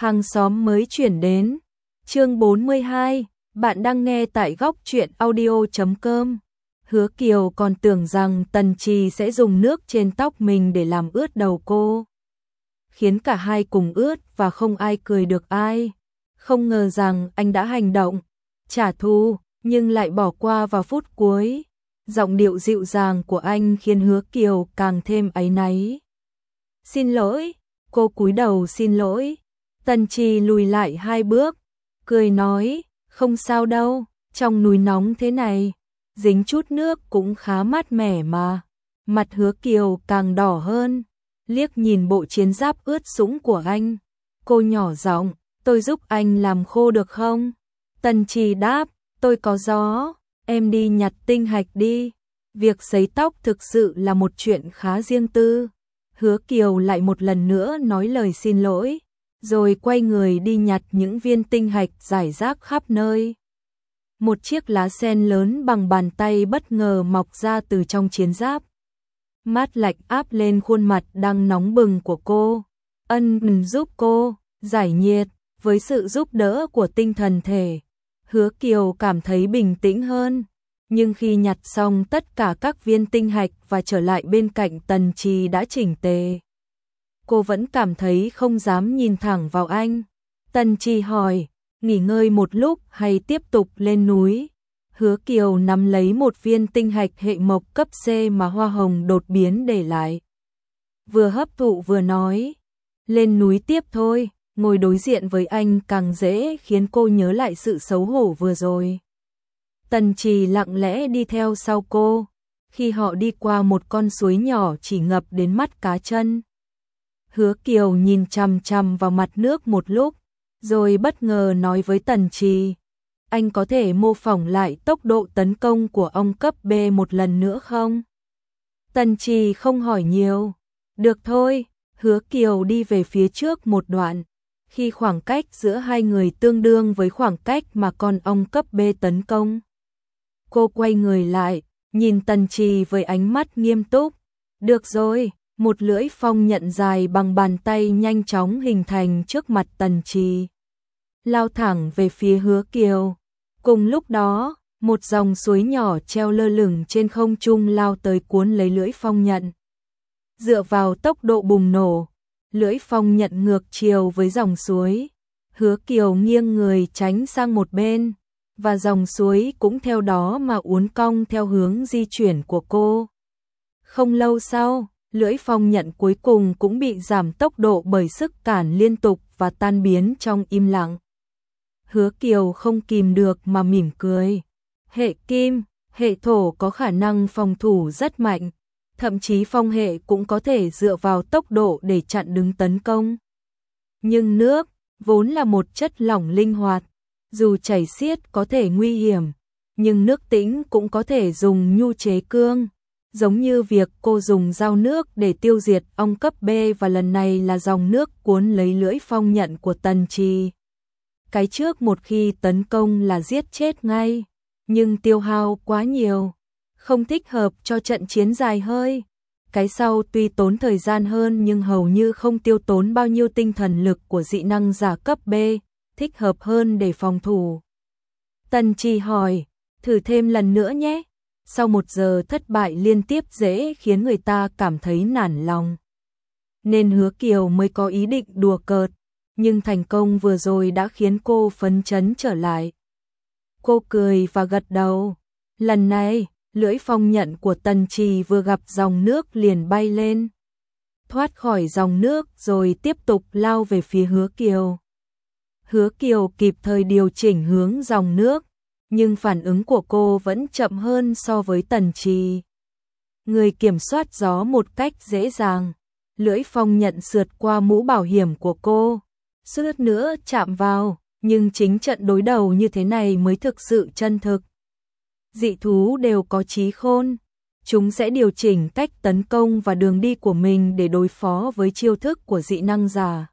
Hàng xóm mới chuyển đến. Chương 42, bạn đang nghe tại góc truyện audio.com. Hứa Kiều còn tưởng rằng Tần Trì sẽ dùng nước trên tóc mình để làm ướt đầu cô, khiến cả hai cùng ướt và không ai cười được ai. Không ngờ rằng anh đã hành động trả thù, nhưng lại bỏ qua vào phút cuối. Giọng điệu dịu dàng của anh khiến Hứa Kiều càng thêm áy náy. Xin lỗi, cô cúi đầu xin lỗi. Tần Trì lùi lại 2 bước, cười nói, không sao đâu, trong núi nóng thế này, dính chút nước cũng khá mát mẻ mà. Mặt Hứa Kiều càng đỏ hơn, liếc nhìn bộ chiến giáp ướt sũng của anh. Cô nhỏ giọng, tôi giúp anh làm khô được không? Tần Trì đáp, tôi có gió, em đi nhặt tinh hạch đi. Việc sấy tóc thực sự là một chuyện khá riêng tư. Hứa Kiều lại một lần nữa nói lời xin lỗi, rồi quay người đi nhặt những viên tinh hạch rải rác khắp nơi. Một chiếc lá sen lớn bằng bàn tay bất ngờ mọc ra từ trong chiến giáp. Mát lạnh áp lên khuôn mặt đang nóng bừng của cô. Ân giúp cô giải nhiệt. Với sự giúp đỡ của tinh thần thể, Hứa Kiều cảm thấy bình tĩnh hơn. Nhưng khi nhặt xong tất cả các viên tinh hạch và trở lại bên cạnh Tần Trì đã chỉnh tề, cô vẫn cảm thấy không dám nhìn thẳng vào anh. Tần Trì hỏi, nghỉ ngơi một lúc hay tiếp tục lên núi? Hứa Kiều nắm lấy một viên tinh hạch hệ mộc cấp C mà hoa hồng đột biến để lại. Vừa hấp thụ vừa nói, lên núi tiếp thôi. Ngồi đối diện với anh càng dễ khiến cô nhớ lại sự xấu hổ vừa rồi. Tần Trì lặng lẽ đi theo sau cô. Khi họ đi qua một con suối nhỏ chỉ ngập đến mắt cá chân, Hứa Kiều nhìn chằm chằm vào mặt nước một lúc, rồi bất ngờ nói với Tần Trì, anh có thể mô phỏng lại tốc độ tấn công của ông cấp B một lần nữa không? Tần Trì không hỏi nhiều. Được thôi. Hứa Kiều đi về phía trước một đoạn. Khi khoảng cách giữa hai người tương đương với khoảng cách mà con ong cấp B tấn công, cô quay người lại, nhìn Tần Trì với ánh mắt nghiêm túc. Được rồi, một lưỡi phong nhận dài bằng bàn tay nhanh chóng hình thành trước mặt Tần Trì, lao thẳng về phía Hứa Kiều. Cùng lúc đó, một dòng suối nhỏ treo lơ lửng trên không trung lao tới cuốn lấy lưỡi phong nhận. Dựa vào tốc độ bùng nổ, lưỡi phong nhận ngược chiều với dòng suối. Hứa Kiều nghiêng người tránh sang một bên, và dòng suối cũng theo đó mà uốn cong theo hướng di chuyển của cô. Không lâu sau, lưỡi phong nhận cuối cùng cũng bị giảm tốc độ bởi sức cản liên tục và tan biến trong im lặng. Hứa Kiều không kìm được mà mỉm cười. Hệ kim, hệ thổ có khả năng phòng thủ rất mạnh. Thậm chí phong hệ cũng có thể dựa vào tốc độ để chặn đứng tấn công. Nhưng nước, vốn là một chất lỏng linh hoạt, dù chảy xiết có thể nguy hiểm, nhưng nước tĩnh cũng có thể dùng nhu chế cương. Giống như việc cô dùng dao nước để tiêu diệt ong cấp B và lần này là dòng nước cuốn lấy lưỡi phong nhận của Tần Trì. Cái trước một khi tấn công là giết chết ngay, nhưng tiêu hao quá nhiều, không thích hợp cho trận chiến dài hơi. Cái sau tuy tốn thời gian hơn nhưng hầu như không tiêu tốn bao nhiêu tinh thần lực của dị năng giả cấp B, thích hợp hơn để phòng thủ. Tần Trì hỏi, thử thêm lần nữa nhé. Sau 1 giờ thất bại liên tiếp dễ khiến người ta cảm thấy nản lòng, nên Hứa Kiều mới có ý định đùa cợt, nhưng thành công vừa rồi đã khiến cô phấn chấn trở lại. Cô cười và gật đầu. Lần này, lưỡi phong nhận của Tần Trì vừa gặp dòng nước liền bay lên, thoát khỏi dòng nước rồi tiếp tục lao về phía Hứa Kiều. Hứa Kiều kịp thời điều chỉnh hướng dòng nước, nhưng phản ứng của cô vẫn chậm hơn so với Tần Trì. Người kiểm soát gió một cách dễ dàng, lưỡi phong nhận sượt qua mũ bảo hiểm của cô, suýt nữa chạm vào, nhưng chính trận đối đầu như thế này mới thực sự chân thực. Dị thú đều có trí khôn, chúng sẽ điều chỉnh cách tấn công và đường đi của mình để đối phó với chiêu thức của dị năng giả.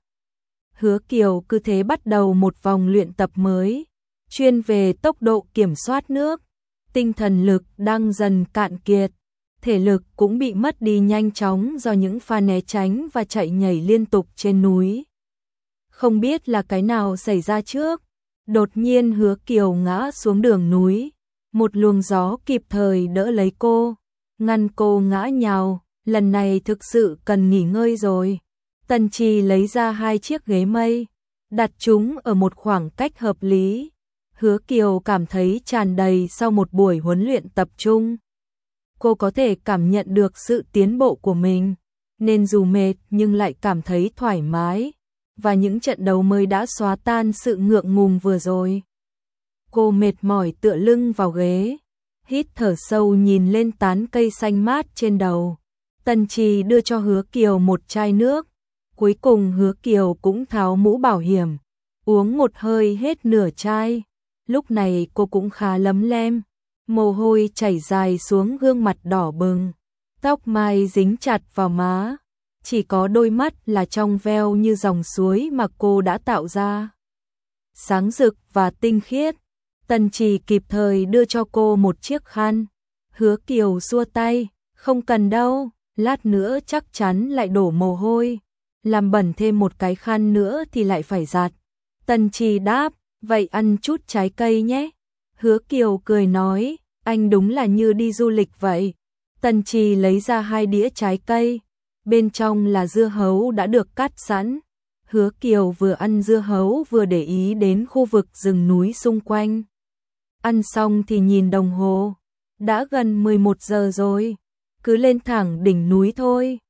Hứa Kiều cứ thế bắt đầu một vòng luyện tập mới, chuyên về tốc độ kiểm soát nước. Tinh thần lực đang dần cạn kiệt, thể lực cũng bị mất đi nhanh chóng do những pha né tránh và chạy nhảy liên tục trên núi. Không biết là cái nào xảy ra trước. Đột nhiên Hứa Kiều ngã xuống đường núi. Một luồng gió kịp thời đỡ lấy cô, ngăn cô ngã nhào, lần này thực sự cần nghỉ ngơi rồi. Tần Trì lấy ra 2 chiếc ghế mây, đặt chúng ở một khoảng cách hợp lý. Hứa Kiều cảm thấy tràn đầy sau một buổi huấn luyện tập trung. Cô có thể cảm nhận được sự tiến bộ của mình, nên dù mệt nhưng lại cảm thấy thoải mái, và những trận đấu mới đã xóa tan sự ngượng ngùng vừa rồi. Cô mệt mỏi tựa lưng vào ghế, hít thở sâu nhìn lên tán cây xanh mát trên đầu. Tần Trì đưa cho Hứa Kiều một chai nước, cuối cùng Hứa Kiều cũng tháo mũ bảo hiểm, uống một hơi hết nửa chai. Lúc này cô cũng khá lấm lem, mồ hôi chảy dài xuống gương mặt đỏ bừng, tóc mai dính chặt vào má, chỉ có đôi mắt là trong veo như dòng suối mà cô đã tạo ra. Sáng rực và tinh khiết. Tần Trì kịp thời đưa cho cô một chiếc khăn. Hứa Kiều xua tay, không cần đâu, lát nữa chắc chắn lại đổ mồ hôi, làm bẩn thêm một cái khăn nữa thì lại phải giặt. Tần Trì đáp, vậy ăn chút trái cây nhé. Hứa Kiều cười nói, anh đúng là như đi du lịch vậy. Tần Trì lấy ra 2 đĩa trái cây, bên trong là dưa hấu đã được cắt sẵn. Hứa Kiều vừa ăn dưa hấu vừa để ý đến khu vực rừng núi xung quanh. Ăn xong thì nhìn đồng hồ, đã gần 11 giờ rồi, cứ lên thẳng đỉnh núi thôi.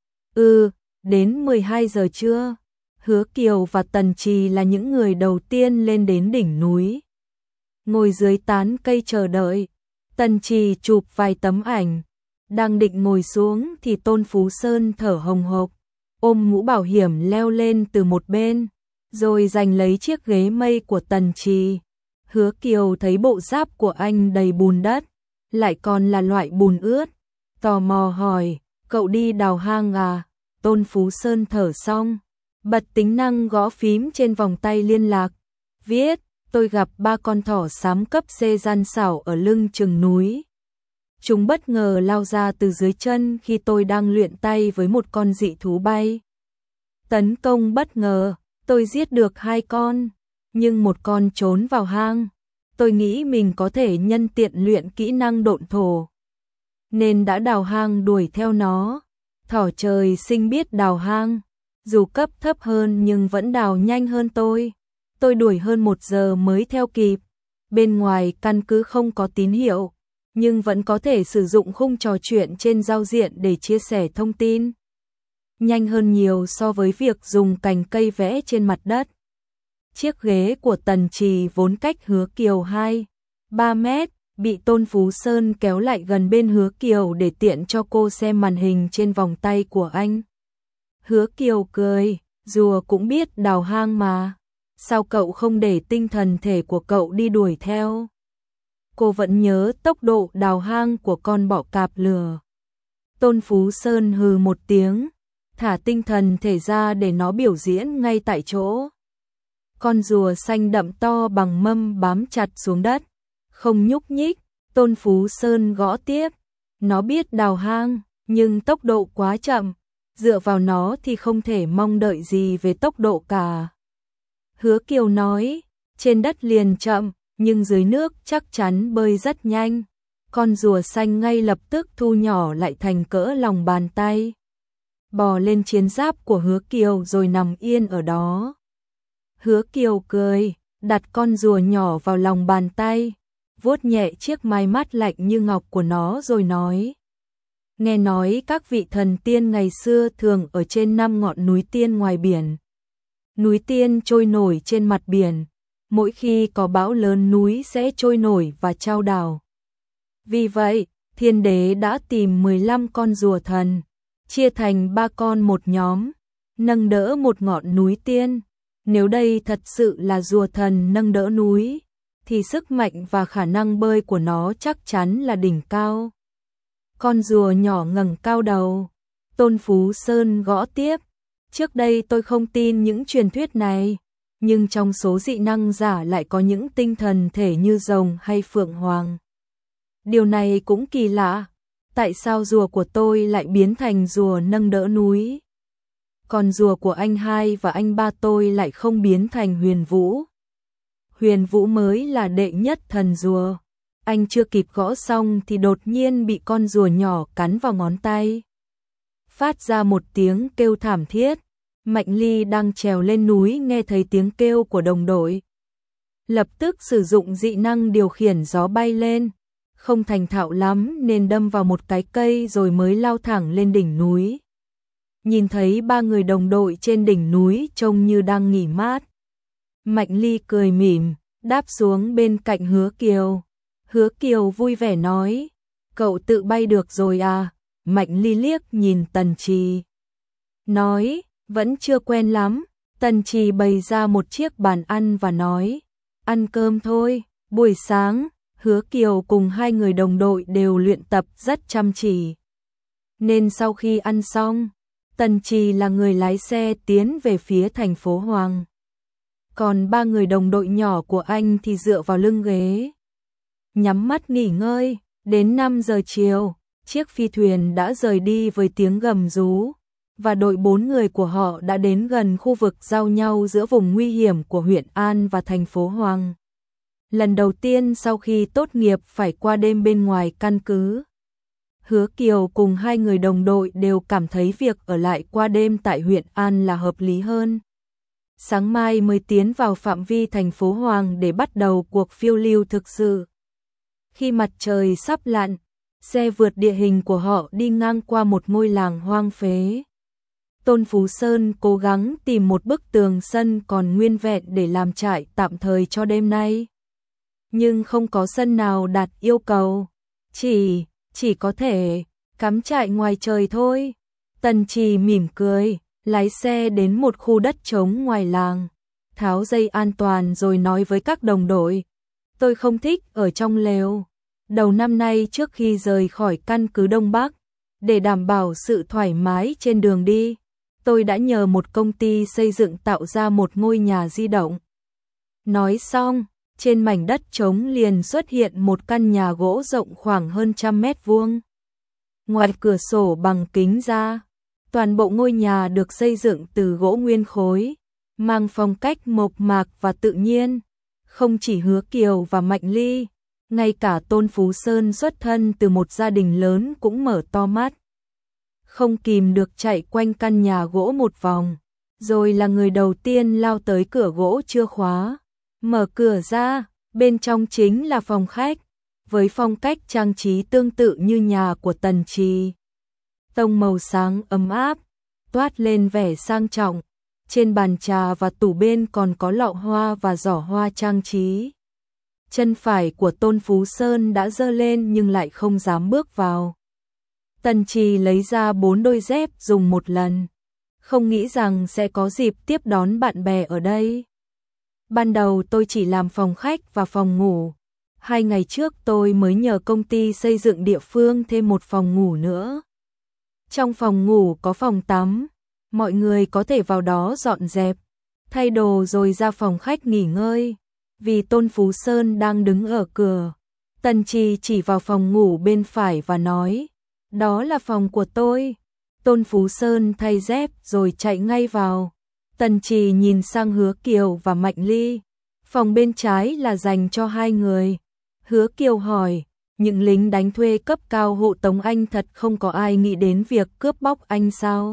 Đến 12 giờ trưa. Hứa Kiều và Tần Trì là những người đầu tiên lên đến đỉnh núi. Ngồi dưới tán cây chờ đợi, Tần Trì chụp vài tấm ảnh. Đang định ngồi xuống thì Tôn Phú Sơn thở hồng hộc, ôm mũ bảo hiểm leo lên từ một bên, rồi giành lấy chiếc ghế mây của Tần Trì. Hứa Kiều thấy bộ giáp của anh đầy bùn đất, lại còn là loại bùn ướt. Tò mò hỏi, cậu đi đào hang à? Tôn Phú Sơn thở xong, bật tính năng gõ phím trên vòng tay liên lạc. Viết, tôi gặp 3 con thỏ xám cấp C gian xảo ở lưng chừng núi. Chúng bất ngờ lao ra từ dưới chân khi tôi đang luyện tay với một con dị thú bay. Tấn công bất ngờ, tôi giết được 2 con, nhưng một con trốn vào hang. Tôi nghĩ mình có thể nhân tiện luyện kỹ năng độn thổ, nên đã đào hang đuổi theo nó. Thỏ trời sinh biết đào hang, dù cấp thấp hơn nhưng vẫn đào nhanh hơn tôi. Tôi đuổi hơn 1 giờ mới theo kịp. Bên ngoài căn cứ không có tín hiệu, nhưng vẫn có thể sử dụng khung trò chuyện trên giao diện để chia sẻ thông tin. Nhanh hơn nhiều so với việc dùng cành cây vẽ trên mặt đất. Chiếc ghế của Tần Trì vốn cách Hứa Kiều 2-3 mét, bị Tôn Phú Sơn kéo lại gần bên Hứa Kiều để tiện cho cô xem màn hình trên vòng tay của anh. Hứa Kiều cười, rùa cũng biết đào hang mà, sao cậu không để tinh thần thể của cậu đi đuổi theo? Cô vẫn nhớ tốc độ đào hang của con bọ cạp lửa. Tôn Phú Sơn hừ một tiếng, thả tinh thần thể ra để nó biểu diễn ngay tại chỗ. Con rùa xanh đậm to bằng mâm bám chặt xuống đất, không nhúc nhích. Tôn Phú Sơn gõ tiếp, nó biết đào hang, nhưng tốc độ quá chậm, dựa vào nó thì không thể mong đợi gì về tốc độ cả. Hứa Kiều nói, trên đất liền chậm, nhưng dưới nước chắc chắn bơi rất nhanh. Con rùa xanh ngay lập tức thu nhỏ lại thành cỡ lòng bàn tay, bò lên chiến giáp của Hứa Kiều rồi nằm yên ở đó. Hứa Kiều cười, đặt con rùa nhỏ vào lòng bàn tay, vuốt nhẹ chiếc mái mắt lạnh như ngọc của nó rồi nói. Nghe nói các vị thần tiên ngày xưa thường ở trên 5 ngọn núi tiên ngoài biển. Núi tiên trôi nổi trên mặt biển, mỗi khi có bão lớn núi sẽ trôi nổi và chao đảo. Vì vậy, thiên đế đã tìm 15 con rùa thần, chia thành 3 con một nhóm, nâng đỡ một ngọn núi tiên. Nếu đây thật sự là rùa thần nâng đỡ núi, thì sức mạnh và khả năng bơi của nó chắc chắn là đỉnh cao. Con rùa nhỏ ngẩng cao đầu. Tôn Phú Sơn gõ tiếp. Trước đây tôi không tin những truyền thuyết này, nhưng trong số dị năng giả lại có những tinh thần thể như rồng hay phượng hoàng. Điều này cũng kỳ lạ. Tại sao rùa của tôi lại biến thành rùa nâng đỡ núi? Còn rùa của anh hai và anh ba tôi lại không biến thành Huyền Vũ. Huyền Vũ mới là đệ nhất thần rùa. Anh chưa kịp gõ xong thì đột nhiên bị con rùa nhỏ cắn vào ngón tay. Phát ra một tiếng kêu thảm thiết. Mạnh Ly đang trèo lên núi nghe thấy tiếng kêu của đồng đội. Lập tức sử dụng dị năng điều khiển gió bay lên. Không thành thạo lắm nên đâm vào một cái cây rồi mới lao thẳng lên đỉnh núi. Nhìn thấy ba người đồng đội trên đỉnh núi trông như đang nghỉ mát. Mạnh Ly cười mỉm, đáp xuống bên cạnh Hứa Kiều. Hứa Kiều vui vẻ nói, cậu tự bay được rồi à? Mạnh Ly liếc nhìn Tần Trì. Nói, vẫn chưa quen lắm. Tần Trì bày ra một chiếc bàn ăn và nói, ăn cơm thôi. Buổi sáng, Hứa Kiều cùng hai người đồng đội đều luyện tập rất chăm chỉ. Nên sau khi ăn xong, Tần Trì là người lái xe tiến về phía thành phố Hoàng. Còn ba người đồng đội nhỏ của anh thì dựa vào lưng ghế, nhắm mắt nghỉ ngơi. Đến 5 giờ chiều, chiếc phi thuyền đã rời đi với tiếng gầm rú, và đội 4 người của họ đã đến gần khu vực giao nhau giữa vùng nguy hiểm của huyện An và thành phố Hoàng. Lần đầu tiên sau khi tốt nghiệp phải qua đêm bên ngoài căn cứ. Hứa Kiều cùng hai người đồng đội đều cảm thấy việc ở lại qua đêm tại huyện An là hợp lý hơn. Sáng mai mới tiến vào phạm vi thành phố Hoàng để bắt đầu cuộc phiêu lưu thực sự. Khi mặt trời sắp lặn, xe vượt địa hình của họ đi ngang qua một ngôi làng hoang phế. Tôn Phú Sơn cố gắng tìm một bức tường sân còn nguyên vẹn để làm trại tạm thời cho đêm nay. Nhưng không có sân nào đạt yêu cầu. Chỉ có thể cắm trại ngoài trời thôi. Tần Trì mỉm cười, lái xe đến một khu đất trống ngoài làng, tháo dây an toàn rồi nói với các đồng đội, tôi không thích ở trong lều. Đầu năm nay trước khi rời khỏi căn cứ Đông Bắc, để đảm bảo sự thoải mái trên đường đi, tôi đã nhờ một công ty xây dựng tạo ra một ngôi nhà di động. Nói xong, trên mảnh đất trống liền xuất hiện một căn nhà gỗ rộng khoảng hơn 100 mét vuông. Ngoài cửa sổ bằng kính ra, toàn bộ ngôi nhà được xây dựng từ gỗ nguyên khối, mang phong cách mộc mạc và tự nhiên. Không chỉ Hứa Kiều và Mạnh Ly, ngay cả Tôn Phú Sơn xuất thân từ một gia đình lớn cũng mở to mắt. Không kìm được chạy quanh căn nhà gỗ một vòng, rồi là người đầu tiên lao tới cửa gỗ chưa khóa. Mở cửa ra, bên trong chính là phòng khách, với phong cách trang trí tương tự như nhà của Tần Trì. Tông màu sáng ấm áp, toát lên vẻ sang trọng. Trên bàn trà và tủ bên còn có lọ hoa và giỏ hoa trang trí. Chân phải của Tôn Phú Sơn đã giơ lên nhưng lại không dám bước vào. Tần Trì lấy ra 4 đôi dép dùng một lần, không nghĩ rằng sẽ có dịp tiếp đón bạn bè ở đây. Ban đầu tôi chỉ làm phòng khách và phòng ngủ. 2 ngày trước tôi mới nhờ công ty xây dựng địa phương thêm một phòng ngủ nữa. Trong phòng ngủ có phòng tắm, mọi người có thể vào đó dọn dẹp, thay đồ rồi ra phòng khách nghỉ ngơi. Vì Tôn Phú Sơn đang đứng ở cửa, Tần Trì chỉ vào phòng ngủ bên phải và nói, đó là phòng của tôi. Tôn Phú Sơn thay dép rồi chạy ngay vào. Tần Trì nhìn sang Hứa Kiều và Mạnh Ly, phòng bên trái là dành cho 2 người. Hứa Kiều hỏi, những lính đánh thuê cấp cao hộ tống anh thật không có ai nghĩ đến việc cướp bóc anh sao?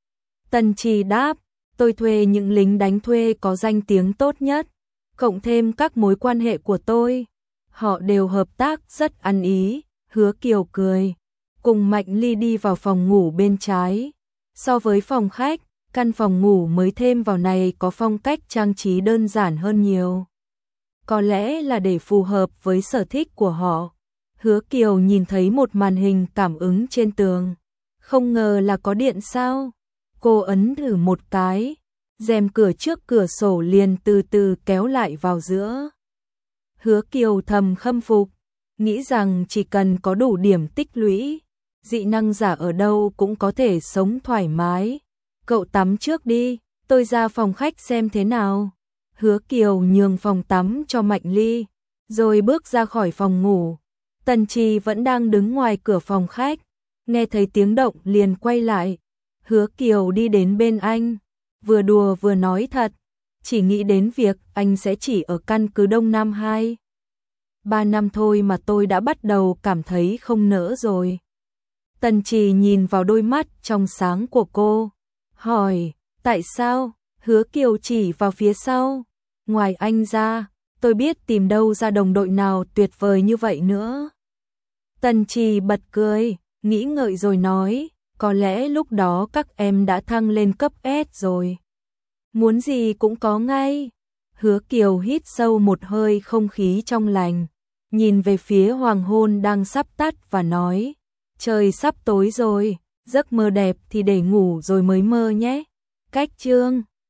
Tần Trì đáp, tôi thuê những lính đánh thuê có danh tiếng tốt nhất, cộng thêm các mối quan hệ của tôi. Họ đều hợp tác rất ăn ý. Hứa Kiều cười, cùng Mạnh Ly đi vào phòng ngủ bên trái. So với phòng khách, căn phòng ngủ mới thêm vào này có phong cách trang trí đơn giản hơn nhiều. Có lẽ là để phù hợp với sở thích của họ. Hứa Kiều nhìn thấy một màn hình cảm ứng trên tường. Không ngờ là có điện sao? Cô ấn thử một cái, rèm cửa trước cửa sổ liền từ từ kéo lại vào giữa. Hứa Kiều thầm khâm phục, nghĩ rằng chỉ cần có đủ điểm tích lũy, dị năng giả ở đâu cũng có thể sống thoải mái. Cậu tắm trước đi, tôi ra phòng khách xem thế nào. Hứa Kiều nhường phòng tắm cho Mạnh Ly, rồi bước ra khỏi phòng ngủ. Tần Trì vẫn đang đứng ngoài cửa phòng khách, nghe thấy tiếng động liền quay lại. Hứa Kiều đi đến bên anh, vừa đùa vừa nói thật, chỉ nghĩ đến việc anh sẽ chỉ ở căn cứ Đông Nam 2-3 năm thôi mà tôi đã bắt đầu cảm thấy không nỡ rồi. Tần Trì nhìn vào đôi mắt trong sáng của cô, hỏi, tại sao? Hứa Kiều chỉ vào phía sau, ngoài anh ra, tôi biết tìm đâu ra đồng đội nào tuyệt vời như vậy nữa. Tần Trì bật cười, nghĩ ngợi rồi nói, có lẽ lúc đó các em đã thăng lên cấp S rồi. Muốn gì cũng có ngay. Hứa Kiều hít sâu một hơi không khí trong lành, nhìn về phía hoàng hôn đang sắp tắt và nói, trời sắp tối rồi, giấc mơ đẹp thì để ngủ rồi mới mơ nhé. Cách chương